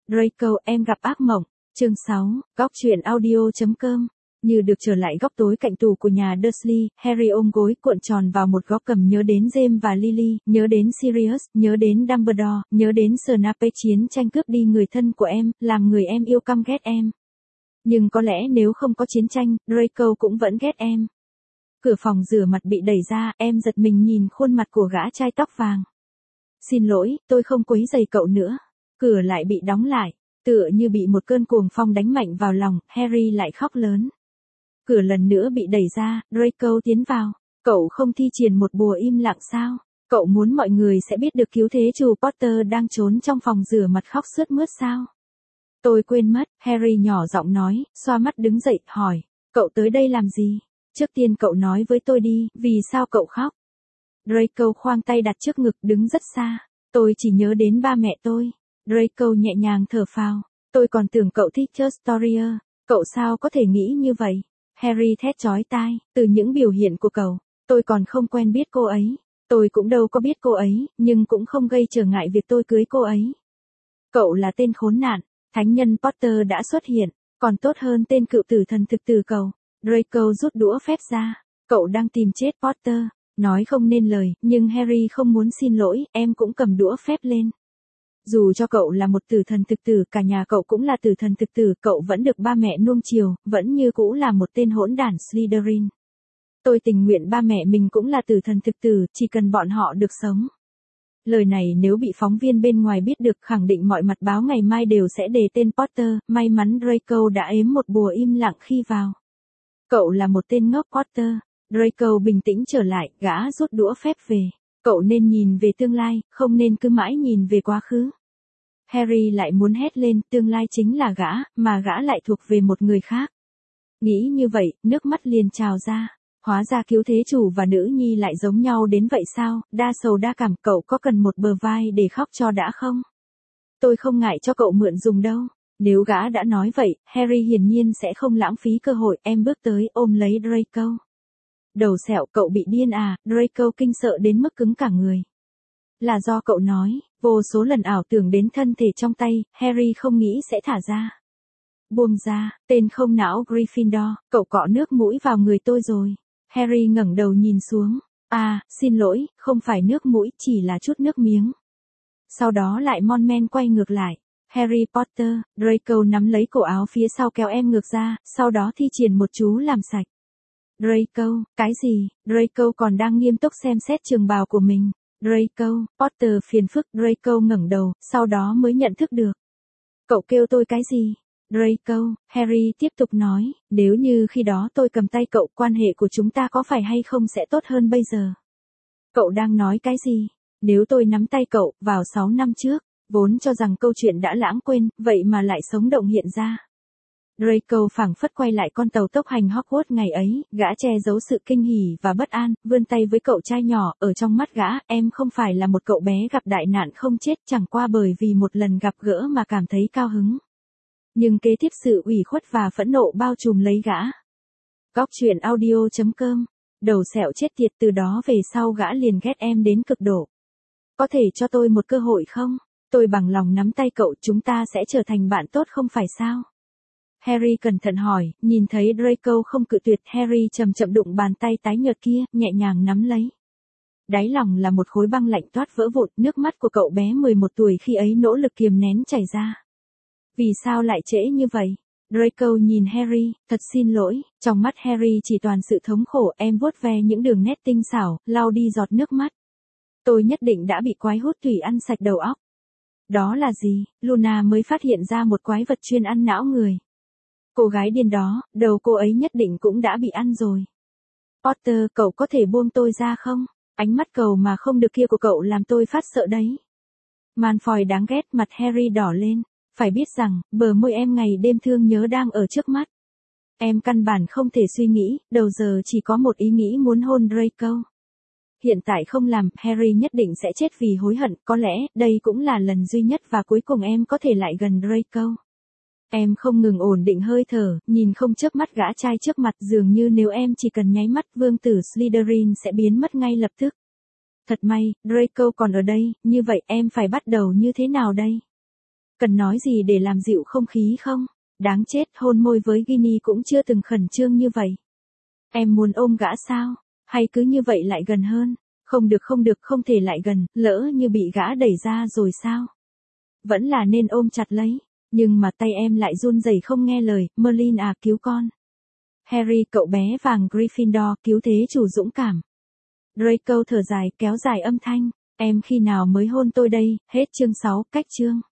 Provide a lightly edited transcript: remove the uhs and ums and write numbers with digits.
Draco, em gặp ác mộng. Chương 6, góc truyện audio.com. Như được trở lại góc tối cạnh tủ của nhà Dursley, Harry ôm gối cuộn tròn vào một góc cầm nhớ đến James và Lily, nhớ đến Sirius, nhớ đến Dumbledore, nhớ đến Snape chiến tranh cướp đi người thân của em, làm người em yêu căm ghét em. Nhưng có lẽ nếu không có chiến tranh, Draco cũng vẫn ghét em. Cửa phòng rửa mặt bị đẩy ra, em giật mình nhìn khuôn mặt của gã trai tóc vàng. Xin lỗi, tôi không quấy rầy cậu nữa. Cửa lại bị đóng lại, tựa như bị một cơn cuồng phong đánh mạnh vào lòng, Harry lại khóc lớn. Cửa lần nữa bị đẩy ra, Draco tiến vào. Cậu không thi triển một bùa im lặng sao? Cậu muốn mọi người sẽ biết được cứu thế chủ Potter đang trốn trong phòng rửa mặt khóc sướt mướt sao? Tôi quên mất, Harry nhỏ giọng nói, xoa mắt đứng dậy, hỏi. Cậu tới đây làm gì? Trước tiên cậu nói với tôi đi, vì sao cậu khóc? Draco khoang tay đặt trước ngực đứng rất xa. Tôi chỉ nhớ đến ba mẹ tôi. Draco nhẹ nhàng thở phào. Tôi còn tưởng cậu thích Astoria. Cậu sao có thể nghĩ như vậy? Harry thét chói tai, từ những biểu hiện của cậu, tôi còn không quen biết cô ấy. Tôi cũng đâu có biết cô ấy, nhưng cũng không gây trở ngại việc tôi cưới cô ấy. Cậu là tên khốn nạn, thánh nhân Potter đã xuất hiện, còn tốt hơn tên cựu tử thần thực tử cậu. Draco rút đũa phép ra, cậu đang tìm chết Potter. Nói không nên lời, nhưng Harry không muốn xin lỗi, em cũng cầm đũa phép lên. Dù cho cậu là một tử thần thực tử, cả nhà cậu cũng là tử thần thực tử, cậu vẫn được ba mẹ nuông chiều, vẫn như cũ là một tên hỗn đản Slytherin. Tôi tình nguyện ba mẹ mình cũng là tử thần thực tử, chỉ cần bọn họ được sống. Lời này nếu bị phóng viên bên ngoài biết được, khẳng định mọi mặt báo ngày mai đều sẽ đề tên Potter. May mắn Draco đã ếm một bùa im lặng khi vào. Cậu là một tên ngốc Potter. Draco bình tĩnh trở lại, gã rút đũa phép về. Cậu nên nhìn về tương lai, không nên cứ mãi nhìn về quá khứ. Harry lại muốn hét lên, tương lai chính là gã, mà gã lại thuộc về một người khác. Nghĩ như vậy, nước mắt liền trào ra. Hóa ra cứu thế chủ và nữ nhi lại giống nhau đến vậy sao? Đa sầu đa cảm, cậu có cần một bờ vai để khóc cho đã không? Tôi không ngại cho cậu mượn dùng đâu. Nếu gã đã nói vậy, Harry hiển nhiên sẽ không lãng phí cơ hội. Em bước tới ôm lấy Draco. Đầu sẹo, cậu bị điên à? Draco kinh sợ đến mức cứng cả người. Là do cậu nói, vô số lần ảo tưởng đến thân thể trong tay, Harry không nghĩ sẽ thả ra. Buông ra, tên không não Gryffindor, cậu cọ nước mũi vào người tôi rồi. Harry ngẩng đầu nhìn xuống. À, xin lỗi, không phải nước mũi, chỉ là chút nước miếng. Sau đó lại mon men quay ngược lại. Harry Potter, Draco nắm lấy cổ áo phía sau kéo em ngược ra, sau đó thi triển một chú làm sạch. Draco, cái gì? Draco còn đang nghiêm túc xem xét trường bào của mình. Draco, Potter phiền phức. Draco ngẩng đầu, sau đó mới nhận thức được. Cậu kêu tôi cái gì? Draco, Harry tiếp tục nói, nếu như khi đó tôi cầm tay cậu, quan hệ của chúng ta có phải hay không sẽ tốt hơn bây giờ? Cậu đang nói cái gì? Nếu tôi nắm tay cậu, vào 6 năm trước, vốn cho rằng câu chuyện đã lãng quên, vậy mà lại sống động hiện ra. Draco phảng phất quay lại con tàu tốc hành Hogwarts ngày ấy, gã che giấu sự kinh hỉ và bất an, vươn tay với cậu trai nhỏ, ở trong mắt gã, em không phải là một cậu bé gặp đại nạn không chết, chẳng qua bởi vì một lần gặp gỡ mà cảm thấy cao hứng. Nhưng kế tiếp sự ủy khuất và phẫn nộ bao trùm lấy gã. Góc truyện audio.com. Đầu sẹo chết tiệt, từ đó về sau gã liền ghét em đến cực độ. Có thể cho tôi một cơ hội không? Tôi bằng lòng nắm tay cậu, chúng ta sẽ trở thành bạn tốt không phải sao? Harry cẩn thận hỏi, nhìn thấy Draco không cự tuyệt, Harry chậm chậm đụng bàn tay tái nhợt kia, nhẹ nhàng nắm lấy. Đáy lòng là một khối băng lạnh toát vỡ vụn, nước mắt của cậu bé 11 tuổi khi ấy nỗ lực kiềm nén chảy ra. Vì sao lại trễ như vậy? Draco nhìn Harry, thật xin lỗi, trong mắt Harry chỉ toàn sự thống khổ, em vuốt ve những đường nét tinh xảo, lau đi giọt nước mắt. Tôi nhất định đã bị quái hút thủy ăn sạch đầu óc. Đó là gì? Luna mới phát hiện ra một quái vật chuyên ăn não người. Cô gái điên đó, đầu cô ấy nhất định cũng đã bị ăn rồi. Potter, cậu có thể buông tôi ra không? Ánh mắt cầu mà không được kia của cậu làm tôi phát sợ đấy. Malfoy đáng ghét, mặt Harry đỏ lên. Phải biết rằng, bờ môi em ngày đêm thương nhớ đang ở trước mắt. Em căn bản không thể suy nghĩ, đầu giờ chỉ có một ý nghĩ muốn hôn Draco. Hiện tại không làm, Harry nhất định sẽ chết vì hối hận, có lẽ, đây cũng là lần duy nhất và cuối cùng em có thể lại gần Draco. Em không ngừng ổn định hơi thở, nhìn không chớp mắt gã trai trước mặt, dường như nếu em chỉ cần nháy mắt, vương tử Slytherin sẽ biến mất ngay lập tức. Thật may, Draco còn ở đây, như vậy em phải bắt đầu như thế nào đây? Cần nói gì để làm dịu không khí không? Đáng chết, hôn môi với Ginny cũng chưa từng khẩn trương như vậy. Em muốn ôm gã sao? Hay cứ như vậy lại gần hơn? Không được, không thể lại gần, lỡ như bị gã đẩy ra rồi sao? Vẫn là nên ôm chặt lấy. Nhưng mà tay em lại run rẩy không nghe lời, Merlin à, cứu con. Harry, cậu bé vàng Gryffindor, cứu thế chủ dũng cảm. Draco thở dài, kéo dài âm thanh. Em khi nào mới hôn tôi đây? Hết chương 6, cách chương.